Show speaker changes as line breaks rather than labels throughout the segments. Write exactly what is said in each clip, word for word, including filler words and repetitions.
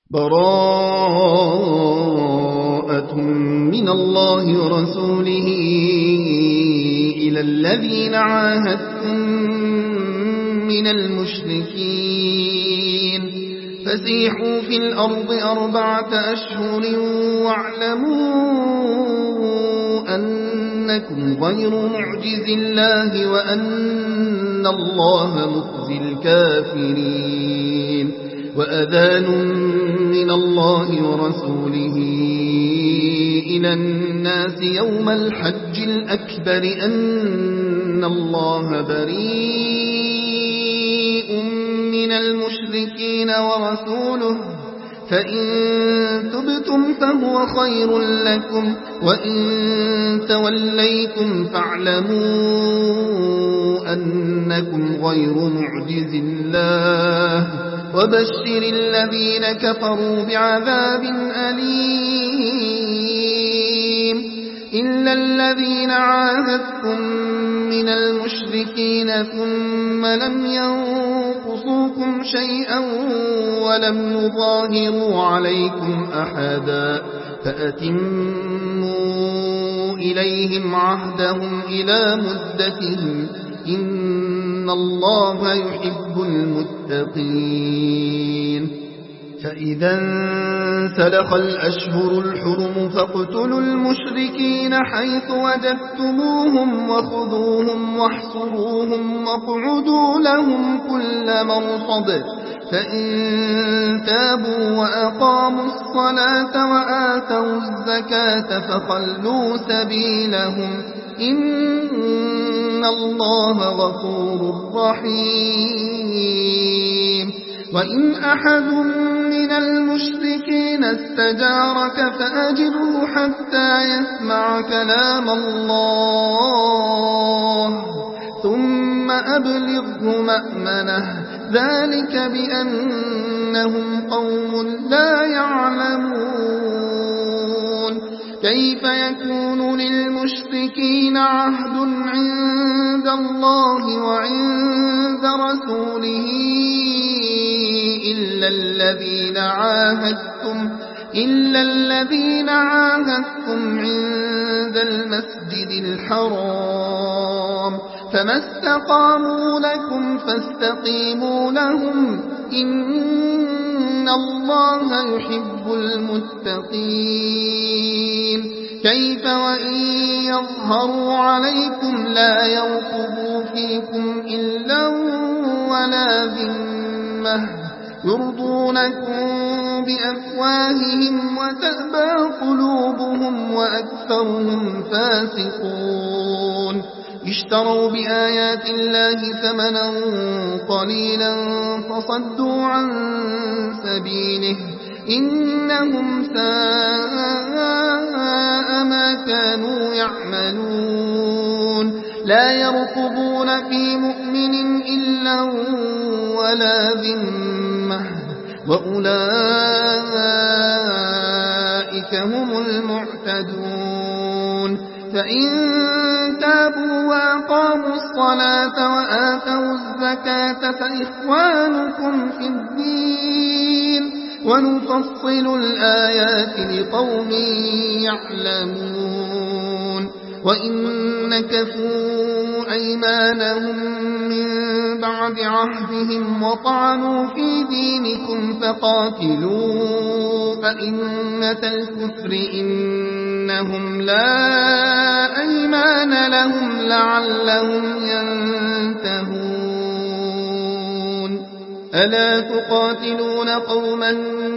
براءة من الله ورسوله إلى الذين عاهدتم من المشركين فسيحوا في الأرض أربعة أشهر واعلموا أنكم غير معجز الله وأن الله مخزي الكافرين وأذان من الله ورسوله إلى الناس يوم الحج الأكبر أن الله بريء من المشركين ورسوله فإن تبتم فهو خير لكم وإن توليتم فاعلموا أنكم غير معجز الله وبشر الذين كفروا بعذاب أليم إلا الذين عاهدتم من المشركين ثم لم ينقصوكم شيئا ولم يظاهروا عليكم أحدا فأتموا إليهم عهدهم إلى مدتهم إن الله يحب المتقين فإذا انسلخ الأشهر الحرم فاقتلوا المشركين حيث وجدتموهم وخذوهم واحصروهم واقعدوا لهم كل مرصد فإن تابوا وأقاموا الصلاة وآتوا الزكاة فخلوا سبيلهم إن الله غفور رحيم وإن أحد من المشركين استجارك فأجره حتى يسمع كلام الله ثم أبلغه مأمنه ذلك بأنهم قوم لا يعلمون كيف يكون للمشركين عهد عند الله وعند رسوله إلا الذين عاهدتم إلا الذين عاهدتم عند المسجد الحرام فما استقاموا لكم فاستقيموا لهم إن الله يحب المتقين كيف وإن يظهروا عليكم لا يرقبوا فيكم إلا ولا ذمة يرضونكم بأفواههم وتأبى قلوبهم وأكثرهم فاسقون اشتروا بآيات الله ثمنا قليلا فصدوا عن سبيله إنهم ساء ما كانوا يعملون لا يرقبون في مؤمن إلا ولا ذمة وأولئك هم المعتدون فإن تابوا وأقاموا الصلاة وآتوا الزكاة فإخوانكم في الدين ونفصل الآيات لقوم يعلمون وإن نكثوا أيمانهم من بعد عهدهم وطعنوا في دينكم فقاتلوا أئمة الكفر إنهم لا أيمان لهم لعلهم ينتهون ألا تقاتلون قوما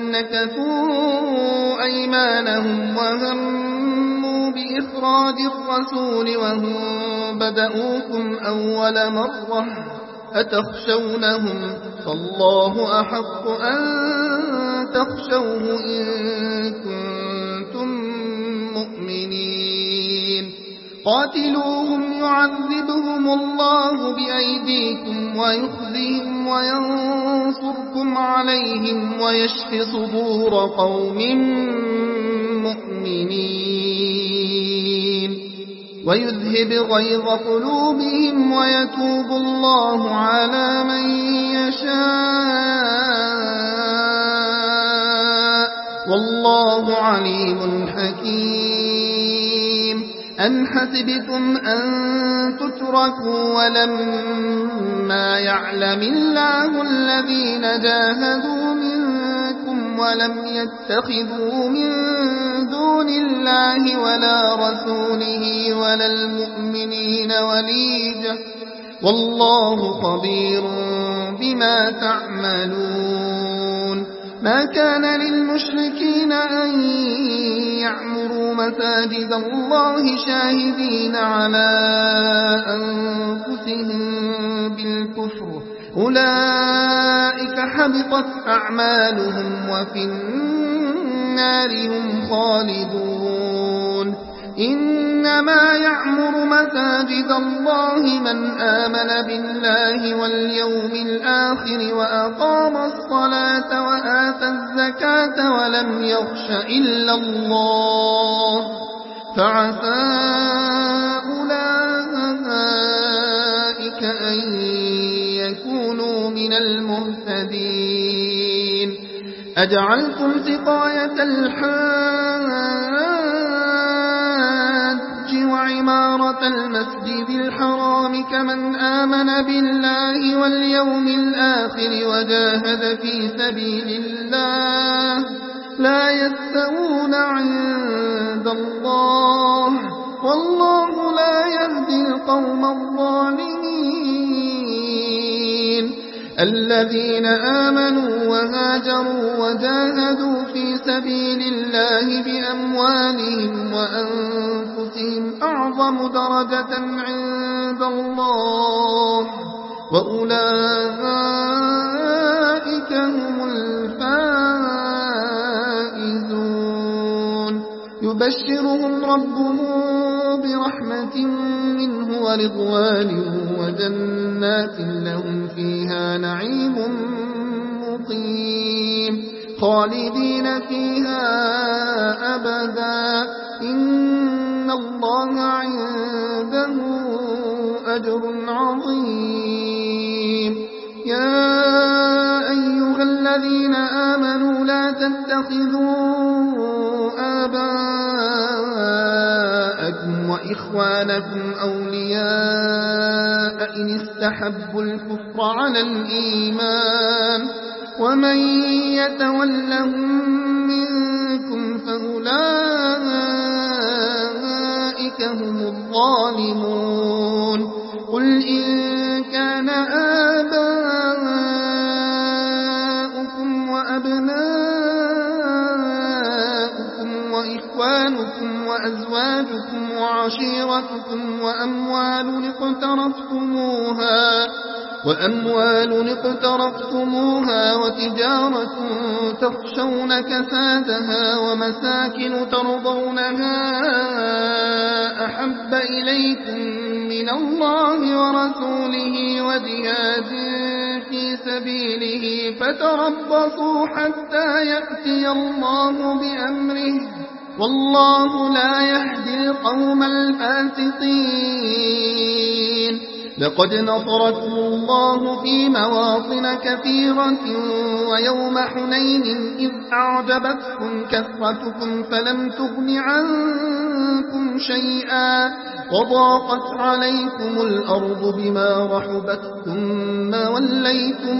نكثوا أيمانهم وهموا بإخراج الرسول وهم بدأوكم أول مرة أتخشونهم فالله أحق أن تخشوه إن كنتم مؤمنين قاتلوهم يعذبهم الله بأيديكم ويخزيهم وينصركم عليهم ويشف صدور قوم مؤمنين ويذهب غيظ قلوبهم ويتوب الله على من يشاء والله عليم حكيم. أم حسبتم أن تتركوا ولما يعلم الله الذين جاهدوا منكم ولم يتخذوا من دون الله ولا رسوله ولا المؤمنين وليجا والله خبير بما تعملون. ما كان للمشركين أن يعمروا مساجد الله شاهدين على أنفسهم بالكفر أولئك حبطت أعمالهم وفي النار هم خالدون. إنما يعمر مساجد الله من آمن بالله واليوم الآخر وأقام الصلاة وآتى الزكاة ولم يخش إلا الله فعسى أولئك أن يكونوا من المهتدين. أجعلتم سقاية الحاج وعمارة المسجد الحرام كمن آمن بالله واليوم الآخر وجاهد في سبيل الله لا يستوون عند الله والله لا يهدي القوم الظالمين. الذين آمنوا وهاجروا وجاهدوا في سبيل الله بأموالهم وأنفسهم أعظم درجة عند الله وأولئك هم الفائزون. يبشرهم ربهم برحمة منه ورضوان وجنات لهم فيها نعيم مقيم خالدين فيها أبدا إن الله عنده أجر عظيم. يا أيها الذين آمنوا لا تتخذوا آباءكم وإخوانكم أولياء إن استحبوا الكفر على الإيمان ومن يتولهم منكم فأولئك هم الظالمون. قل إن كان آباؤكم وأبناؤكم وإخوانكم وأزواجكم وعشيرتكم وأموال اقترفتموها وأموال اقترفتموها وتجارة تخشون كسادها ومساكن ترضونها أحب إليكم من الله ورسوله وجهاد في سبيله فتربصوا حتى يأتي الله بأمره والله لا يهدي القوم الفاسقين. لقد نصركم الله في مواطن كثيرة ويوم حنين إذ أعجبتكم كثرتكم فلم تغن عنكم شيئا وضاقت عليكم الأرض بما رحبت ثم وليتم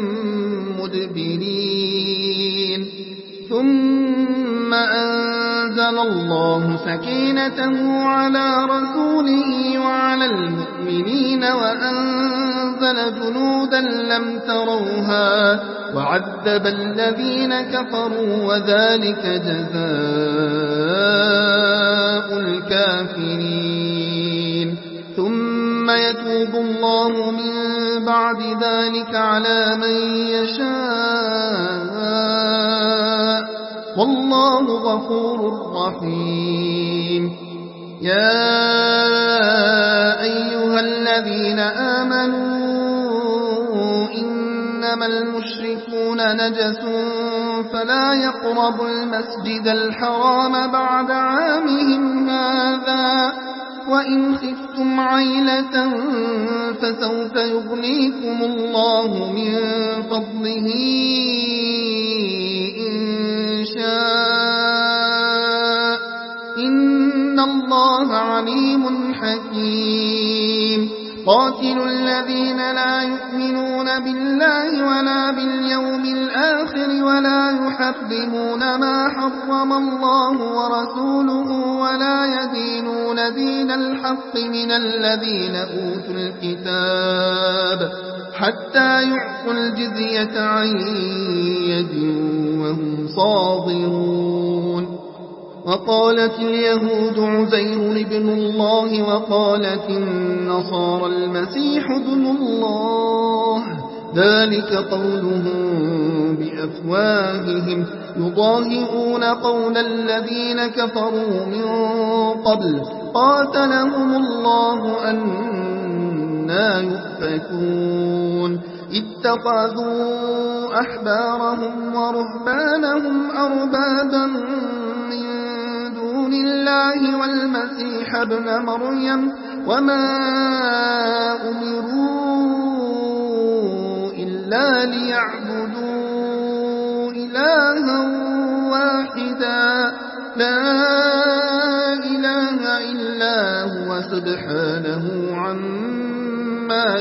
مدبرين. ثم أنزل الله سكينته على رسوله وعلى المؤمنين وأنزل جنودا لم تروها وعذب الذين كفروا وذلك جزاء الكافرين. ثم يتوب الله من بعد ذلك على من يشاء والله غفور رحيم. يا أيها الذين آمنوا إنما المشركون نجس فلا يقربوا المسجد الحرام بعد عامهم هذا وإن خفتم عيلة فسوف يغنيكم الله من فضله إن شاء الرحيم قاتلوا الذين لا يؤمنون بالله ولا باليوم الآخر ولا يحرمون ما حرم الله ورسوله ولا يدينون دين الحق من الذين أوتوا الكتاب حتى يعطوا الجزية عن يد وهم صاغرون وقالت اليهود عزير ابن الله وقالت النصارى المسيح ابن الله ذلك قولهم بأفواههم يضاهئون قول الذين كفروا من قبل قاتلهم الله أنى يؤفكون اتخذوا أحبارهم ورهبانهم أربابا من دون الله والمسيح ابن مريم وما أمروا إلا ليعبدوا إلها واحدا لا إله إلا هو سبحانه عما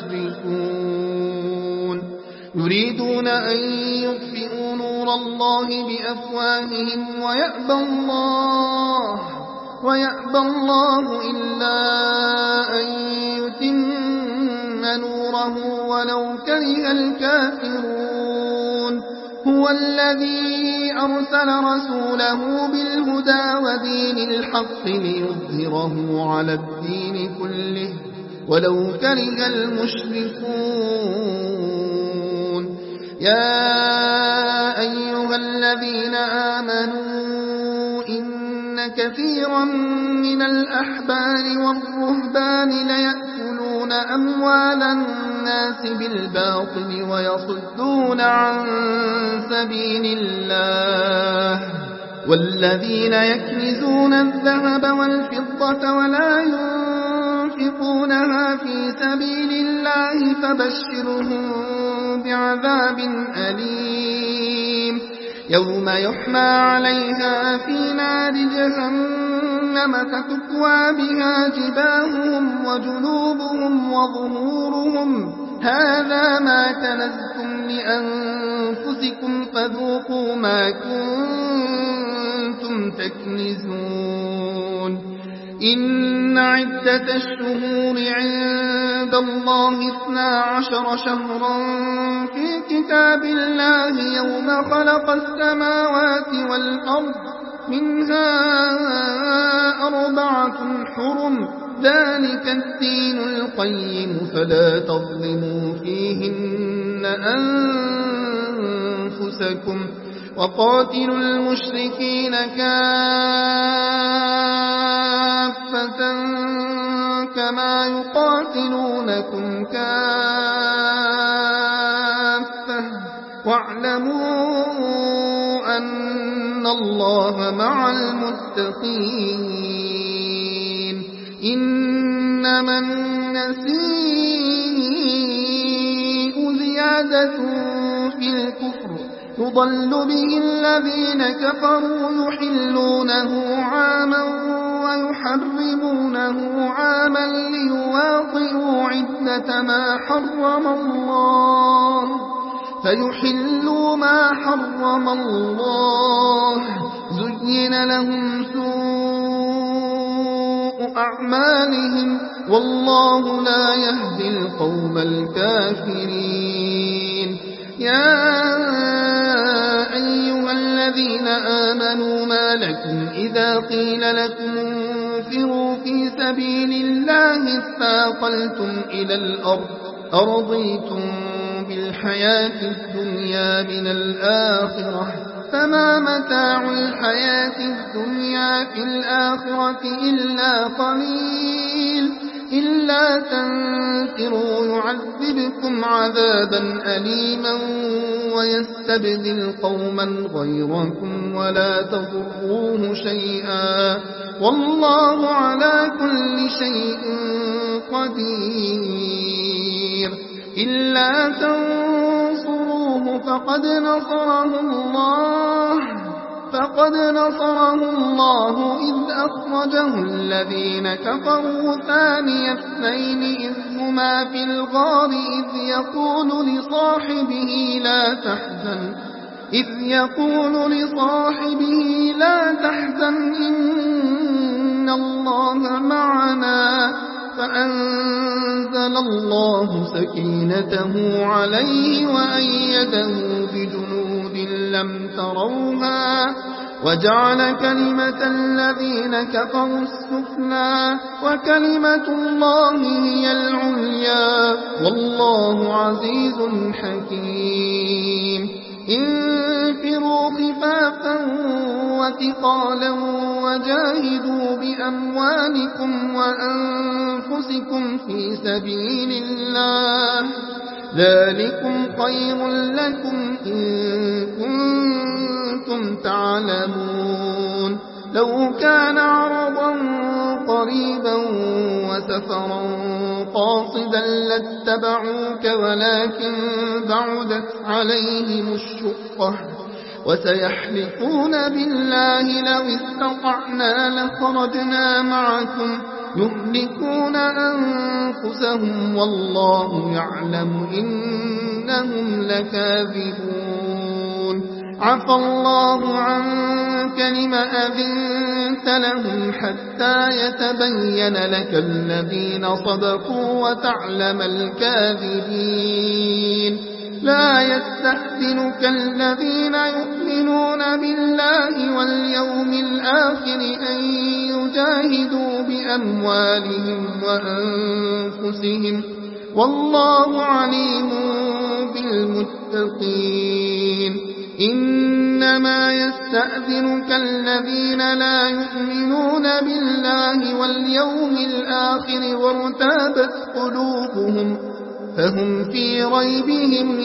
يشركون يريدون أن يطفئوا نور الله بأفواههم ويأبى الله ويأبى الله إلا أن يتم نوره ولو كره الكافرون هو الذي أرسل رسوله بالهدى ودين الحق ليظهره على الدين كله ولو كره المشركون يا أيها الذين آمنوا إن كثيرا من الأحبار والرهبان ليأكلون أموال الناس بالباطل ويصدون عن سبيل الله والذين يكنزون الذهب والفضة ولا ينفقونها في سبيل الله فبشرهم بعذاب أليم يوم يحمى عليها في نار جهنم فتكوى بها جباههم وجنوبهم وظهورهم هذا ما كنزتم لأنفسكم فذوقوا ما كنتم تكنزون إن عدة الشهور عند الله اثنا عشر شهرا في كتاب الله يوم خلق السماوات والأرض منها أربعة حرم ذلك الدين القيم فلا تظلموا فيهن أنفسكم وقاتلوا المشركين كافة كما يقاتلونكم كافة واعلموا أن الله مع المتقين إنما النسيء زيادة في الكفر يضل به الذين كفروا يحلونه عاما ويحرمونه عاما ليواطئوا عدة ما حرم الله فيحلوا ما حرم الله زين لهم سوء أعمالهم والله لا يهدي القوم الكافرين يا أيها الذين آمنوا ما لكم إذا قيل لكم انفروا في سبيل الله اثاقلتم إلى الأرض أرضيتم بالحياة الدنيا من الآخرة فما متاع الحياة الدنيا في الآخرة إلا قليل إلا تنفروا يعذبكم عذابا أليما ويستبدل قوما غيركم ولا تضروه شيئا والله على كل شيء قدير إلا تنصروه فقد نصره الله فقد نصره الله إذ أخرجه الذين كفروا ثاني اثنين إذ هما في الغار إذ يقول لصاحبه لا تحزن إذ يقول لصاحبه لا تحزن إن الله معنا فأنزل الله سكينته عليه وأيده بجنود لم تروها وجعل كلمة الذين كفروا السفلى وكلمة الله هي العليا والله عزيز حكيم. انفروا خفافا وثقالا وجاهدوا بأموالكم وأنفسكم في سبيل الله ذلكم خير لكم إن كنتم تعلمون. لو كان عرضا قريبا وسفرا قاصدا لاتبعوك ولكن بعدت عليهم الشقة وسيحلفون بالله لو استطعنا لخرجنا معكم يهلكون أنفسهم والله يعلم إنهم لكاذبون. عفى الله عنك لم أذنت لهم حتى يتبين لك الذين صدقوا وتعلم الكاذبين. لا يستأذنك الذين يؤمنون بالله واليوم الآخر أن يجاهدوا بأموالهم وأنفسهم والله عليم بالمتقين. إنما يستأذنك الذين لا يؤمنون بالله واليوم الآخر وارتابت قلوبهم فهم في ريبهم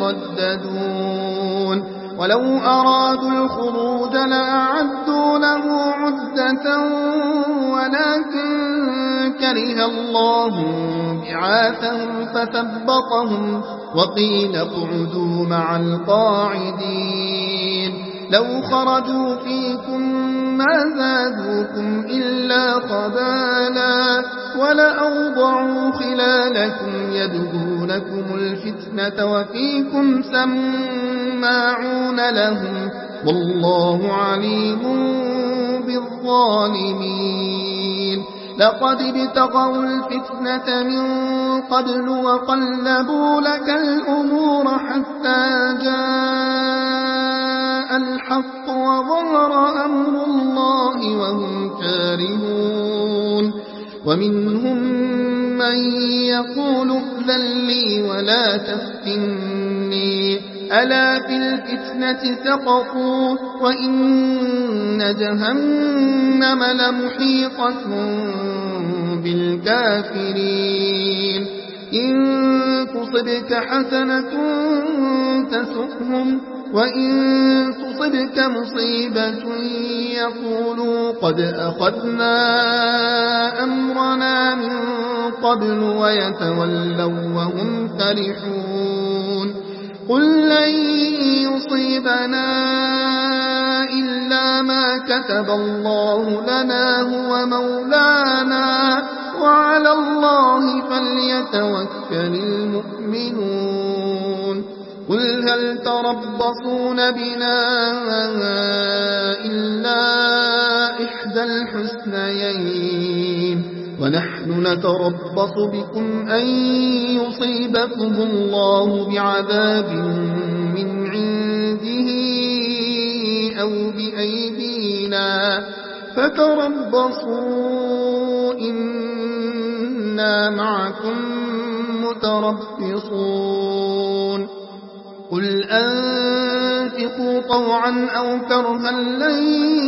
يترددون. ولو أرادوا الخروج لأعدوا له عدة ولكن كره الله بعاثهم فثبطهم وقيل اقعدوا مع القاعدين. لو خرجوا فيكم ما زادوكم إلا خبالا ولأوضعوا خلالكم يبغونكم الفتنة وفيكم سماعون لهم والله عليم بالظالمين. لقد ابتغوا الفتنة من قبل وقلبوا لك الأمور حتى جاء الحق وظهر أمر الله وهم كارهون. ومنهم من يقول ائذن لي ولا تفتني ألا في الفتنة سقطوا وإن جهنم لمحيطة بالكافرين. إن تصبك حسنة تسؤهم وإن تصبك مصيبة يقولوا قد أخذنا أمرنا من قبل ويتولوا وهم فرحون. قل لن يصيبنا إلا ما كتب الله لنا هو مولانا وعلى الله فليتوكل المؤمنون. قل هل تربصون بنا إلا إحدى الحسنيين ونحن نتربص بكم أن يصيبكم الله بعذاب من عنده أو بأيدينا فتربصوا إنا معكم متربصون. قل أنفقوا طوعا أو كرها لن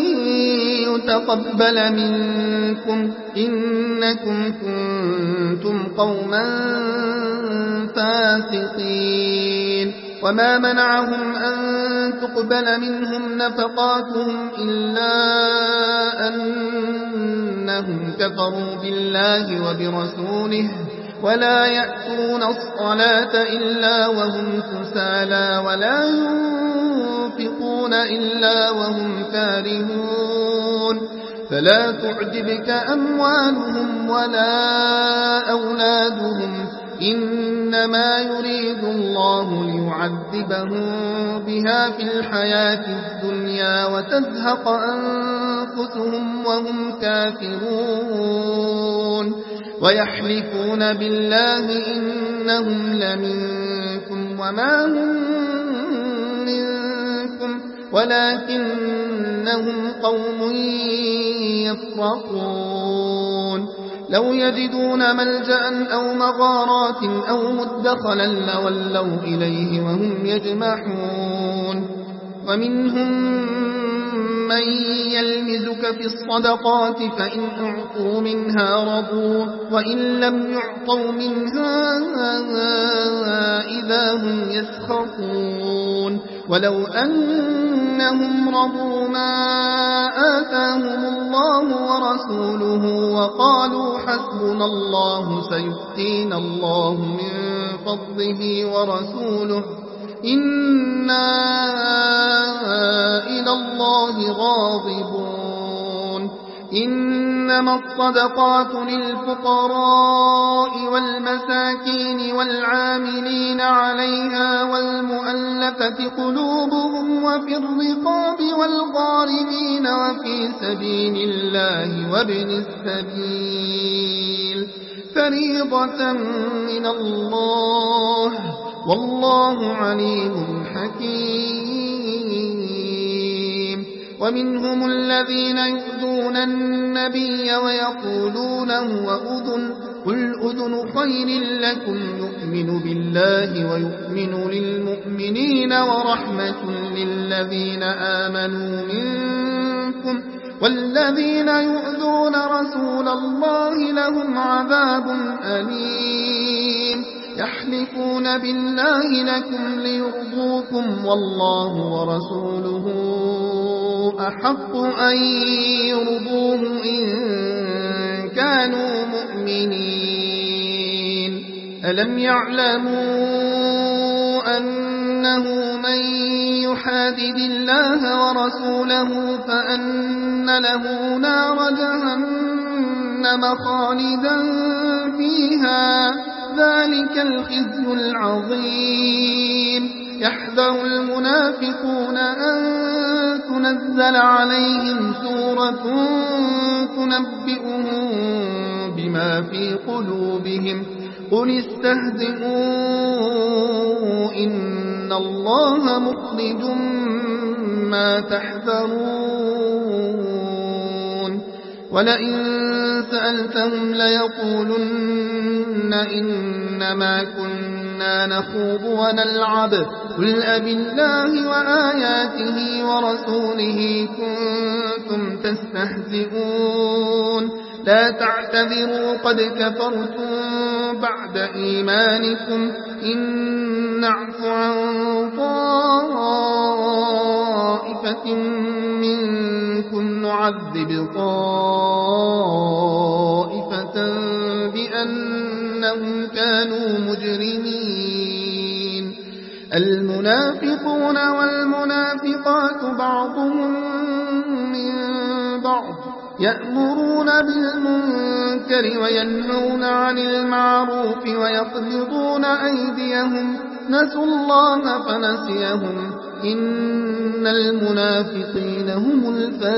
يتقبل منكم إنكم كنتم قوما فاسقين. وما منعهم أن تقبل منهم نفقاتهم إلا أنهم كفروا بالله وبرسوله ولا يأتون الصلاة إلا وهم كسالى ولا ينفقون إلا وهم كارهون فلا تعجبك أموالهم ولا أولادهم إنما يريد الله ليعذبهم بها في الحياة الدنيا وتزهق أنفسهم وهم كافرون ويحلفون بالله إنهم لمنكم وما هم منكم ولكنهم قوم يفرقون لو يجدون ملجأ أو مغارات أو مدخلا لولوا إليه وهم يجمحون ومنهم من يلمزك في الصدقات فإن أعطوا منها رضوا وإن لم يعطوا منها إذا هم يسخطون ولو أنهم رضوا ما آتاهم الله ورسوله وقالوا حسبنا الله سيؤتينا الله من فضله ورسوله إنا إلى الله راغبون إنما الصدقات للفقراء والمساكين والعاملين عليها والمؤلفة قلوبهم وفي الرقاب والغارمين وفي سبيل الله وابن السبيل فريضة من الله والله عليم حكيم ومنهم الذين يؤذون النبي ويقولون هو أذن قل أذن خير لكم يؤمن بالله ويؤمن للمؤمنين ورحمة للذين آمنوا منكم والذين يؤذون رسول الله لهم عذاب أليم يحلفون بالله لكم ليرضوكم والله ورسوله أحق أن يرضوه إن كانوا مؤمنين ألم يعلموا أنه من يحادد الله ورسوله فأن له نار جهنم خالدا فيها ذلك الخزي العظيم يحذر المنافقون أن تنزل عليهم سورة تنبئهم بما في قلوبهم قل استهزئوا إن الله مخرج ما تحذرون ولئن سألتهم ليقولن إنما كنا نخوض ونلعب قل أبالله وآياته ورسوله كنتم تستهزئون لا تعتذروا قد كفرتم بعد إيمانكم إن نعف عن طائفة منكم نعذب طائفة بأنهم كانوا مجرمين المنافقون والمنافقات بعضهم من بعض يأمرون بالمنكر وينهون عن المعروف ويقبضون أيديهم نسوا الله فنسيهم إن المنافقين هم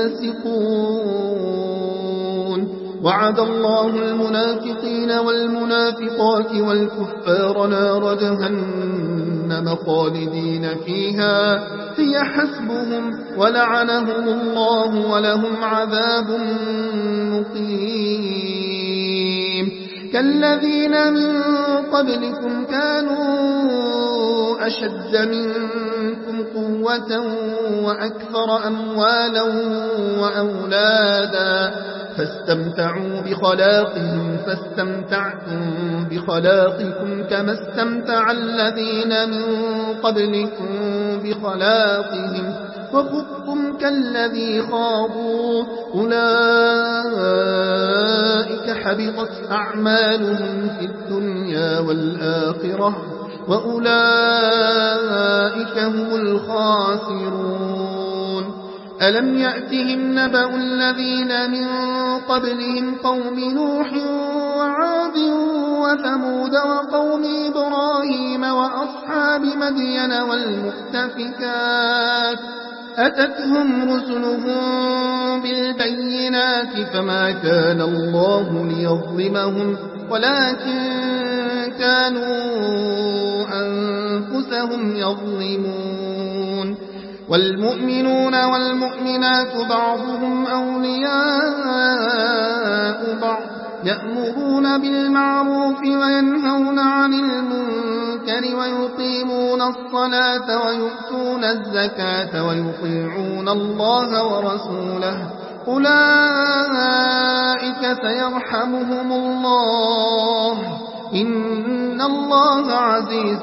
الفاسقون وعد الله المنافقين والمنافقات والكفار نار جهنم خالدين فيها هي حسبهم ولعنهم الله ولهم عذاب مقيم كالذين من قبلكم كانوا أشد منكم قوة وأكثر أموالا وأولادا فاستمتعوا بخلاقهم فاستمتعتم بخلاقكم كما استمتع الذين من قبلكم بخلاقهم وخضتم كالذي خاضوا أولئك حبطت أعمالهم في الدنيا والآخرة وأولئك هم الخاسرون. ألم يأتهم نبأ الذين من قبلهم قوم نوح وعاد وثمود وقوم إبراهيم وأصحاب مدين والمؤتفكات أتتهم رسلهم بالبينات فما كان الله ليظلمهم ولكن كانوا أنفسهم يظلمون. والمؤمنون والمؤمنات بعضهم أولياء بعض يأمرون بالمعروف وينهون عن المنكر ويقيمون الصلاة ويؤتون الزكاة ويطيعون الله ورسوله أولئك سيرحمهم الله إن الله عزيز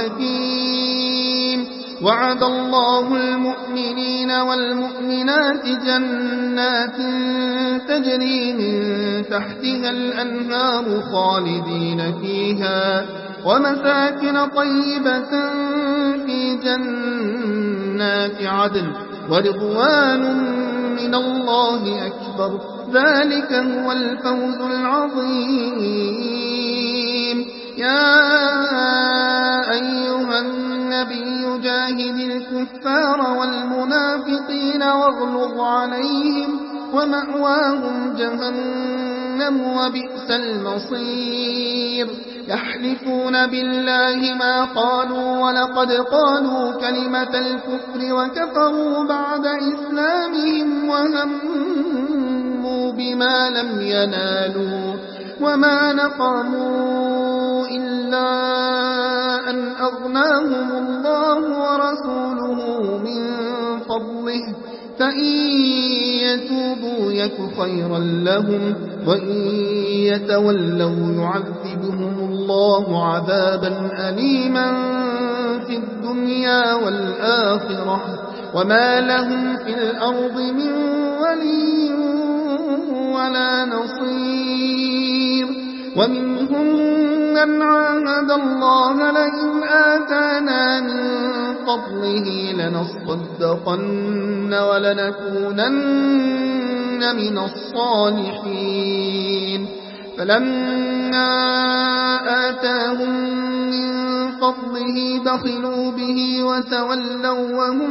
حكيم. وعد الله المؤمنين والمؤمنات جنات تجري من تحتها الأنهار خالدين فيها ومساكن طيبة في جنات عدن ورضوان من الله أكبر ذلك هو الفوز العظيم. يا أيها النبي جاهد الكفار والمنافقين واغلظ عليهم ومأواهم جهنم وبئس المصير. يحلفون بالله ما قالوا ولقد قالوا كلمة الكفر وكفروا بعد إسلامهم وهموا بما لم ينالوا وما نقموا إلا أن أغناهم الله ورسوله من فضله فإن يتوبوا يك خيرا لهم وإن يتولوا يعذبهم الله عذابا أليما في الدنيا والآخرة وما لهم في الأرض من ولي ولا نصير. ومنهم من عاهد الله لئن آتانا من فضله لنصدقن ولنكونن من الصالحين فلما آتاهم من فضله بخلوا به وتولوا وهم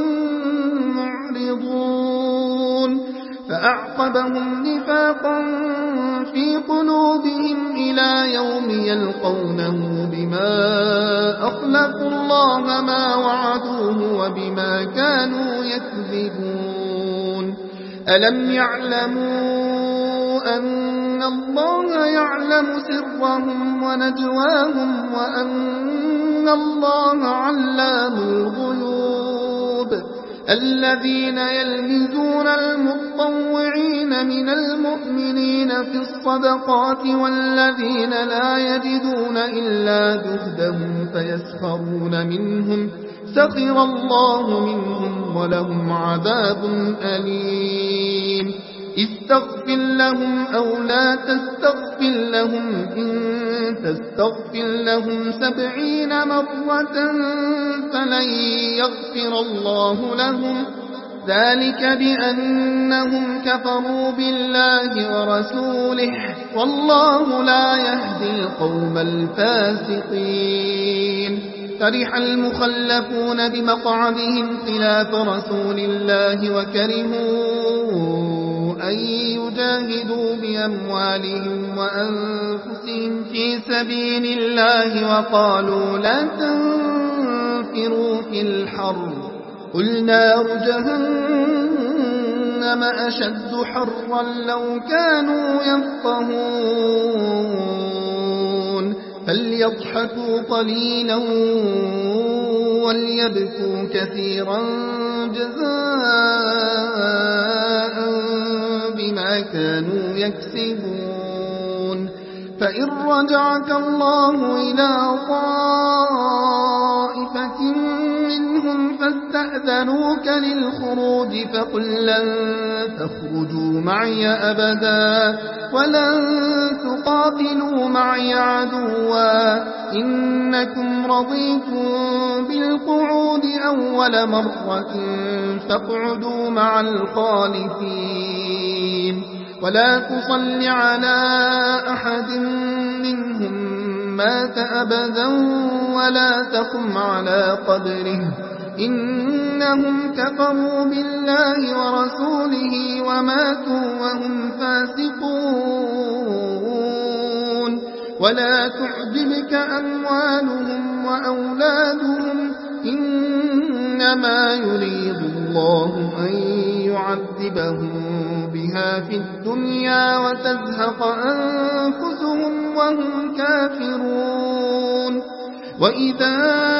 معرضون فأعقبهم نفاقا في قلوبهم إلى يوم يلقونه بما أخلفوا الله ما وعدوه وبما كانوا يكذبون. ألم يعلموا أن الله يعلم سرهم ونجواهم وأن الله علام الغيوب. الذين يلمزون المطوعين من المؤمنين في الصدقات والذين لا يجدون إلا جهدهم فيسخرون منهم سخر الله منهم ولهم عذاب أليم. استغفر لهم أو لا تستغفر لهم إن تستغفر لهم سبعين مرة فلن يغفر الله لهم ذلك بأنهم كفروا بالله ورسوله والله لا يهدي القوم الفاسقين. فرح المخلفون بمقعدهم خلاف رسول الله وكرهوا أن يجاهدوا بأموالهم وأنفسهم في سبيل الله وقالوا لا تنفروا في الحر قل نار جهنم أشد حرا لو كانوا يفقهون فليضحكوا قليلا وليبكوا كثيرا جزاء بما كانوا يكسبون. فإن رجعك الله إلى طائفة منهم منهم فاستأذنوك للخروج فقل لن تخرجوا معي أبدا ولن تقاتلوا معي عدوا إنكم رضيتم بالقعود أول مرة فاقعدوا مع الخالفين ولا تصل على أحد منهم مات أبدا ولا تقم على قبره إنهم كفروا بالله ورسوله وماتوا وهم فاسقون ولا تعجبك أموالهم وأولادهم إنما يريد الله أن يعذبهم بها في الدنيا وتزهق أنفسهم وهم كافرون وإذا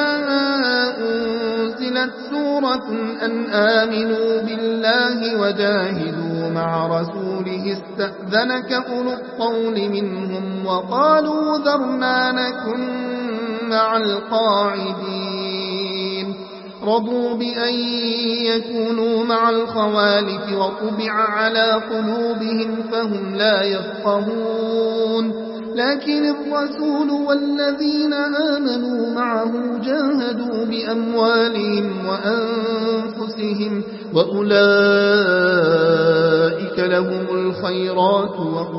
أنزلت سورة أن آمنوا بالله وجاهدوا مع رسوله استأذنك أولو الطول منهم وقالوا ذرنا نكن مع القاعدين رضوا بأن يكونوا مع الخوالف وطبع على قلوبهم فهم لا يفقهون لكن الرسول والذين آمنوا معه جاهدوا بأموالهم وأنفسهم وأولئك لهم الخيرات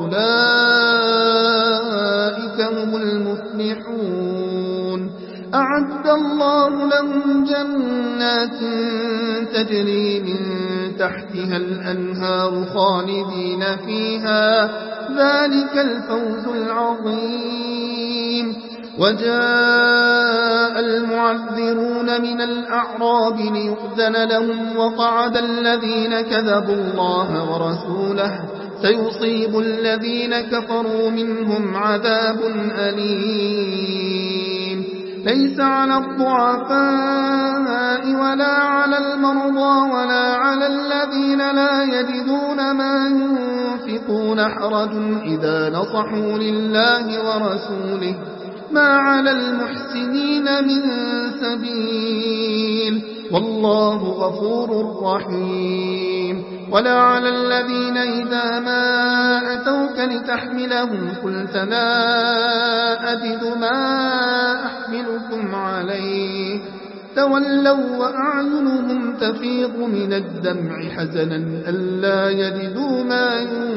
وأولئك هم المفلحون أعد الله لهم جنات تجري من تحتها الأنهار خالدين فيها ذلك الفوز العظيم وجاء المعذرون من الأعراب ليؤذن لهم وقعد الذين كذبوا الله ورسوله سيصيب الذين كفروا منهم عذاب أليم ليس على الضعفاء ولا على المرضى ولا على الذين لا يجدون ما ينفقون حرج إذا نصحوا لله ورسوله ما على المحسنين من سبيل والله غفور رحيم ولا على الذين إذا ما أتوك لتحملهم قلت لا أجد ما أحملكم عليه تولوا وأعينهم تفيض من الدمع حزنا ألا يجدوا ما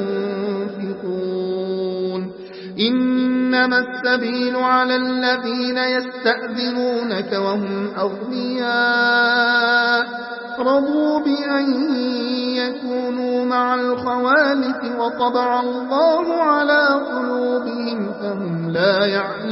ينفقون إنما السبيل على الذين يستأذنونك وهم أغنياء رضوا بأن يكونوا مع الخوالف وطبع الله على قلوبهم فهم لا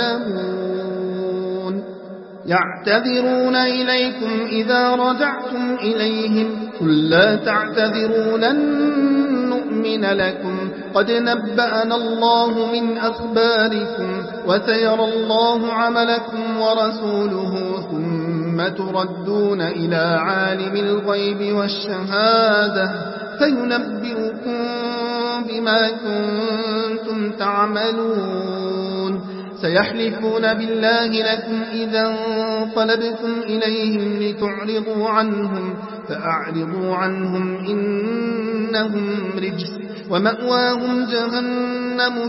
يعلمون يعتذرون إليكم إذا رجعتم إليهم قل لا تعتذروا لن نؤمن لكم قد نبأنا الله من أخباركم وسيرى الله عملكم ورسوله ثم تردون إلى عالم الغيب والشهادة فينبئكم بما كنتم تعملون سيحلفون بالله لكم إذا انقلبتم إليهم لتعرضوا عنهم فأعرضوا عنهم إنهم رجس ومأواهم جهنم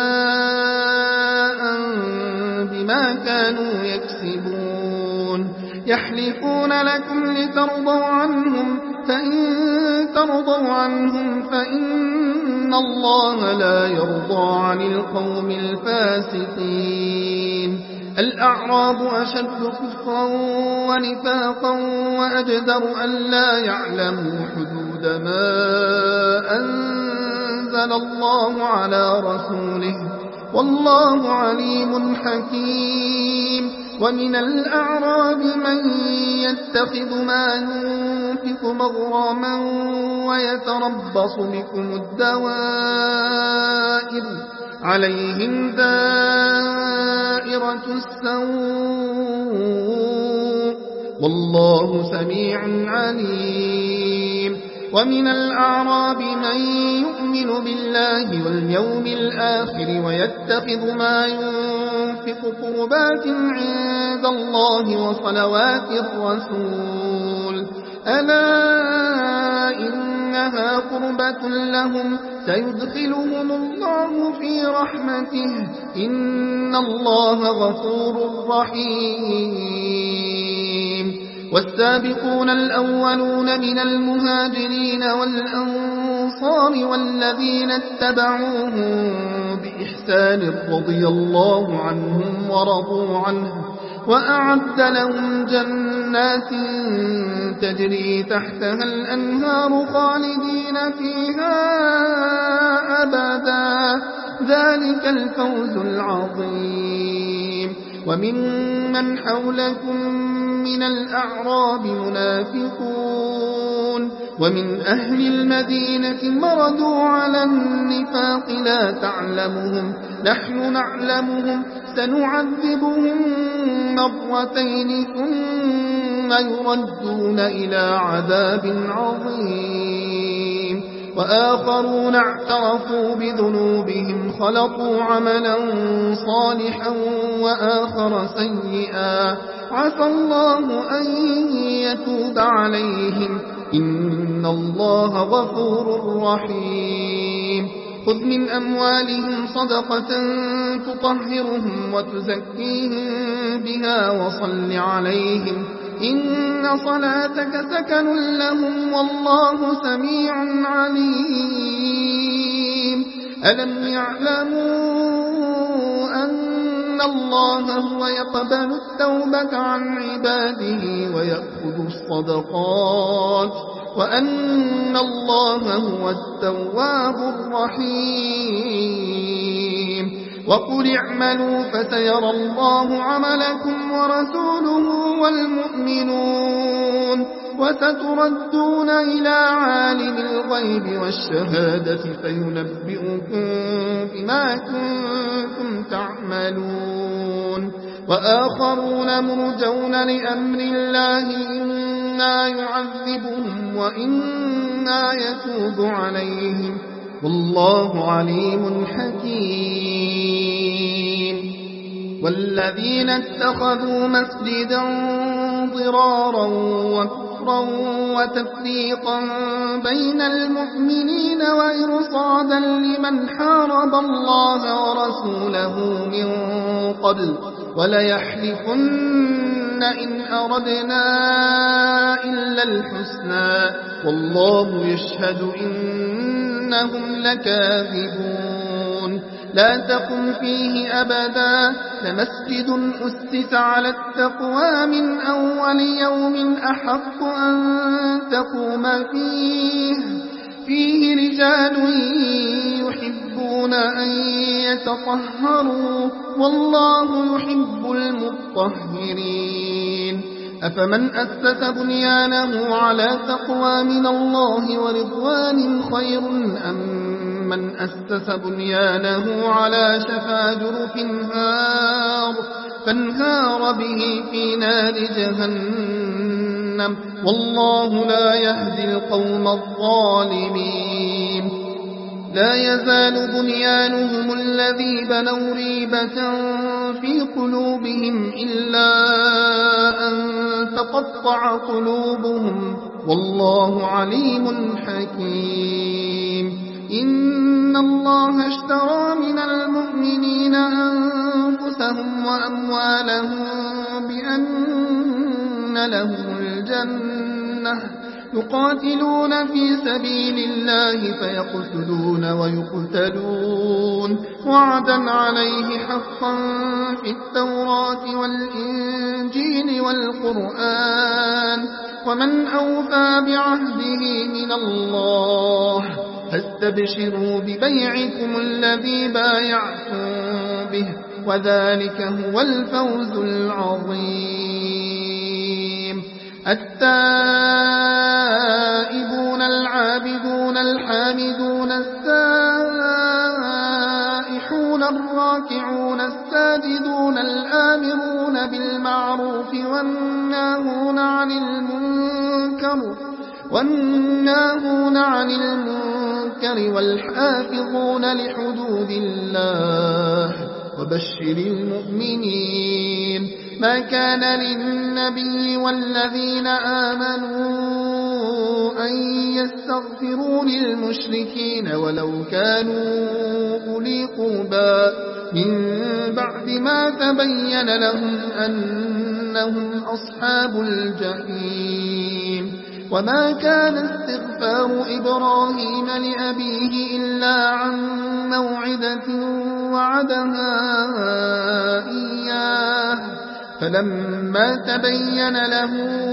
جزاء بما كانوا يكسبون يحلفون لكم لترضوا عنهم فإن ترضوا عنهم فإن الله لا يرضى عن القوم الفاسقين الأعراب أشد كفرا ونفاقا وأجدر أن لا يعلموا حدود ما أنزل الله على رسوله والله عليم حكيم ومن الأعراب من يتخذ ما ينفق مغراما ويتربص بكم الدوائر عليهم دائرة السوء والله سميع عليم ومن الأعراب من يؤمن بالله واليوم الآخر ويتخذ ما ينفق قربات عند الله وصلوات الرسول ألا إنها قربة لهم سيدخلهم الله في رحمته إن الله غفور رحيم والسابقون الأولون من المهاجرين والأنصار والذين اتبعوهم بإحسان رضي الله عنهم ورضوا عنه وأعد لهم جنات تجري تحتها الأنهار خالدين فيها أبدا ذلك الفوز العظيم وممن حولكم من الأعراب منافقون ومن أهل المدينة مردوا على النفاق لا تعلمهم نحن نعلمهم سنعذبهم مرتين ثم يردون إلى عذاب عظيم وآخرون اعترفوا بذنوبهم خلطوا عملا صالحا وآخر سيئا عسى الله أن يتوب عليهم إن الله غفور رحيم خذ من أموالهم صدقة تطهرهم وتزكيهم بها وصل عليهم إن صلاتك سكن لهم والله سميع عليم ألم يعلموا أن الله هو يقبل التوبة عن عباده ويأخذ الصدقات وأن الله هو التواب الرحيم وقل اعملوا فسيرى الله عملكم ورسوله والمؤمنون وستردون إلى عالم الغيب والشهادة فينبئكم بما كنتم تعملون وآخرون مرجون لأمر الله إنا يعذبهم وإنا يتوب عليهم والله عليم حكيم والذين اتخذوا مسجدا ضرارا وكفرا وتفريقا بين المؤمنين وإرصادا لمن حارب الله ورسوله من قبل وليحلفن إن أردنا إلا الحسنى والله يشهد إنهم لكاذبون لا تقم فيه أبدا لمسجد أسس على التقوى من أول يوم أحق أن تقوم فيه فيه رجال يحبون أن يتطهروا والله يحب المطهرين أفمن أسس بنيانه على تقوى من الله ورضوان خير أم من أسس بنيانه على شفا جرف هار فانهار به في نار جهنم والله لا يهدي القوم الظالمين لا يزال بنيانهم الذي بنوا ريبة في قلوبهم إلا أن تقطع قلوبهم والله عليم حكيم إن الله اشترى من المؤمنين أنفسهم وأموالهم بأن لهم الجنة يقاتلون في سبيل الله فيقتلون ويقتلون وعدا عليه حقا في التوراة والإنجيل والقرآن ومن أوفى بعهده من الله فاستبشروا ببيعكم الذي بايعتم به وذلك هو الفوز العظيم التائبون العابدون الحامدون السائحون الراكعون الساجدون الآمرون بالمعروف والناهون عن المنكر والناهون عن المنكر والحافظون لحدود الله وبشر المؤمنين ما كان للنبي والذين آمنوا يستغفروا للمشركين ولو كانوا أولي قربى من بعد ما تبين لهم أنهم أصحاب الجحيم. وما كان استغفار إبراهيم لأبيه إلا عن موعدة وعدها إياه فلما تبين له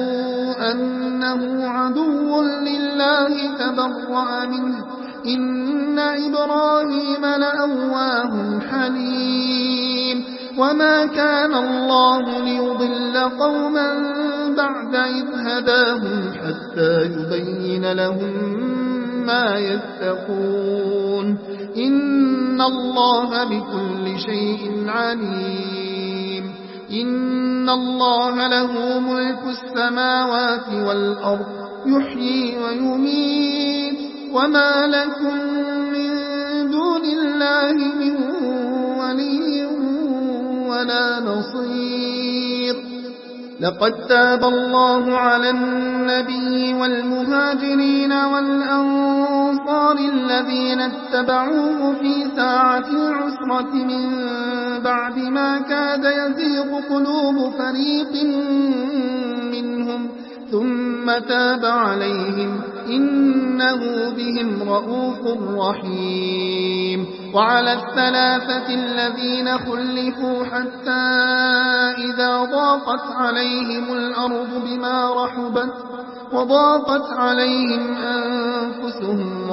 أنه عدو لله تبرأ منه إن إبراهيم لأواه حليم. وما كان الله ليضل قوما بعد إذ هداهم حتى يبين لهم ما يتقون إن الله بكل شيء عليم. إن الله له ملك السماوات والأرض يحيي ويميت وما لكم من دون الله من ولي ولا نصير. لقد تاب الله على النبي والمهاجرين والأنصار الذين اتبعوه في ساعة العسرة من بعد ما كاد يزيغ قلوب فريق منهم ثم تاب عليهم إنه بهم رؤوف رحيم. وعلى الثلاثة الذين خلفوا حتى إذا ضاقت عليهم الأرض بما رحبت وضاقت عليهم أنفسهم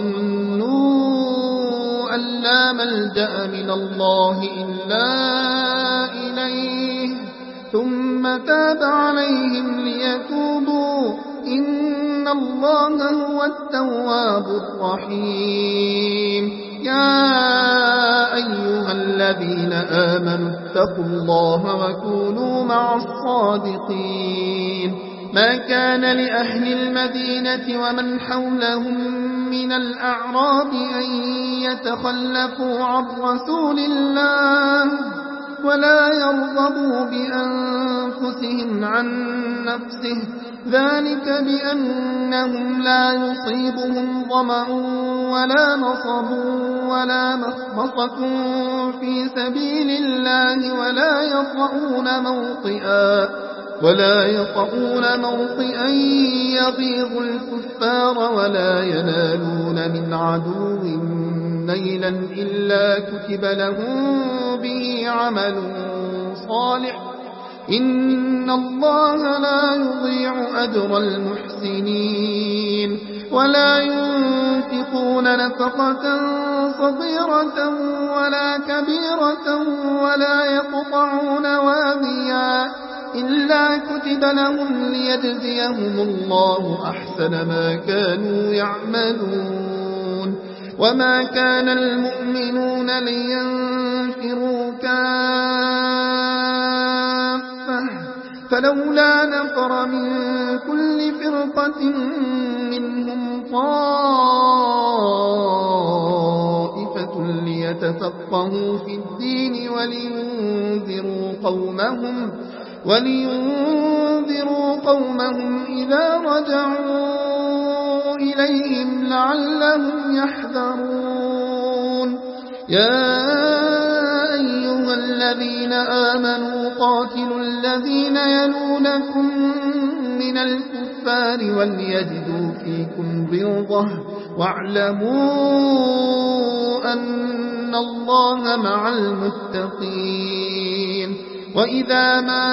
وظنوا أن لا ملجأ من الله إلا إليه ثم تاب عليهم ليتوبوا إن الله هو التواب الرحيم. يا أيها الذين آمنوا اتقوا الله وكونوا مع الصادقين. ما كان لأهل المدينة ومن حولهم من الأعراب أن يتخلفوا عن رسول الله ولا يرغبوا بأنفسهم عن نفسه ذلك بأنهم لا يصيبهم ظمأ ولا نصب ولا مخمصة في سبيل الله ولا يطؤون موطئا ولا يطؤون موطئا يغيظ الكفار ولا ينالون من عدو نيلا إلا كتب لهم به عمل صالح إن الله لا يضيع أجر المحسنين. ولا ينفقون نفقة صغيرة ولا كبيرة ولا يقطعون واديا إلا كتب لهم ليجزيهم الله أحسن ما كانوا يعملون. وما كان المؤمنون لينفروا كافة فلولا نفر من كل فرقة منهم طائفة ليتفقهوا في الدين ولينذروا قومهم ولينذروا قومهم إذا رجعوا إليهم لعلهم يحذرون. يا أيها الذين آمنوا قاتلوا الذين يلونكم من الكفار وليجدوا فيكم غلظة واعلموا أن الله مع المتقين. وإذا ما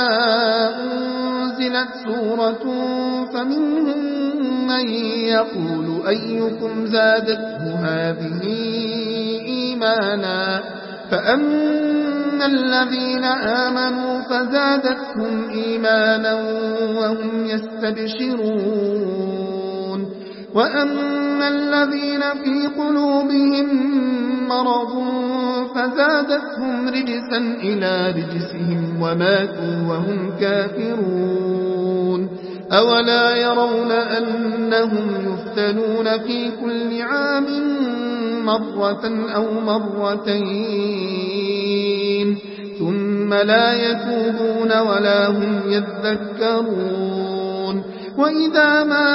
أنزلت سورة فمنهم من يقول أيكم زادته هذه إيمانا فأما الذين آمنوا فزادتهم إيمانا وهم يستبشرون وأما الذين في قلوبهم مرض فزادتهم رجسا إلى رجسهم وماتوا وهم كافرون. أولا يرون أنهم يفتنون في كل عام مرة أو مرتين ثم لا يتوبون ولا هم يذكرون. وإذا ما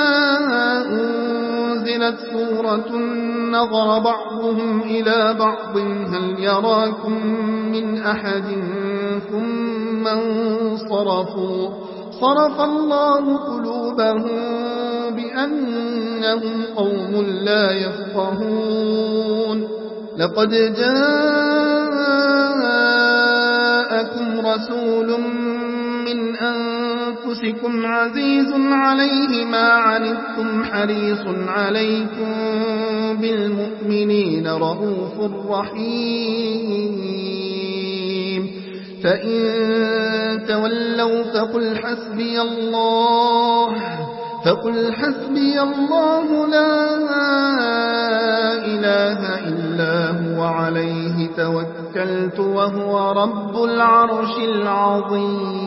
أنزلت سورة نظر بعضهم إلى بعض هل يراكم من أحد ثم انصرفوا صرف الله قلوبهم بأنهم قوم لا يفقهون لقد جاءكم رسول من أنفسكم عزيز عليه ما عنتم حريص عليكم بالمؤمنين رؤوف رحيم فإن تولوا فقل حسبي الله فقل حسبي الله لا إله إلا هو عليه توكلت وهو رب العرش العظيم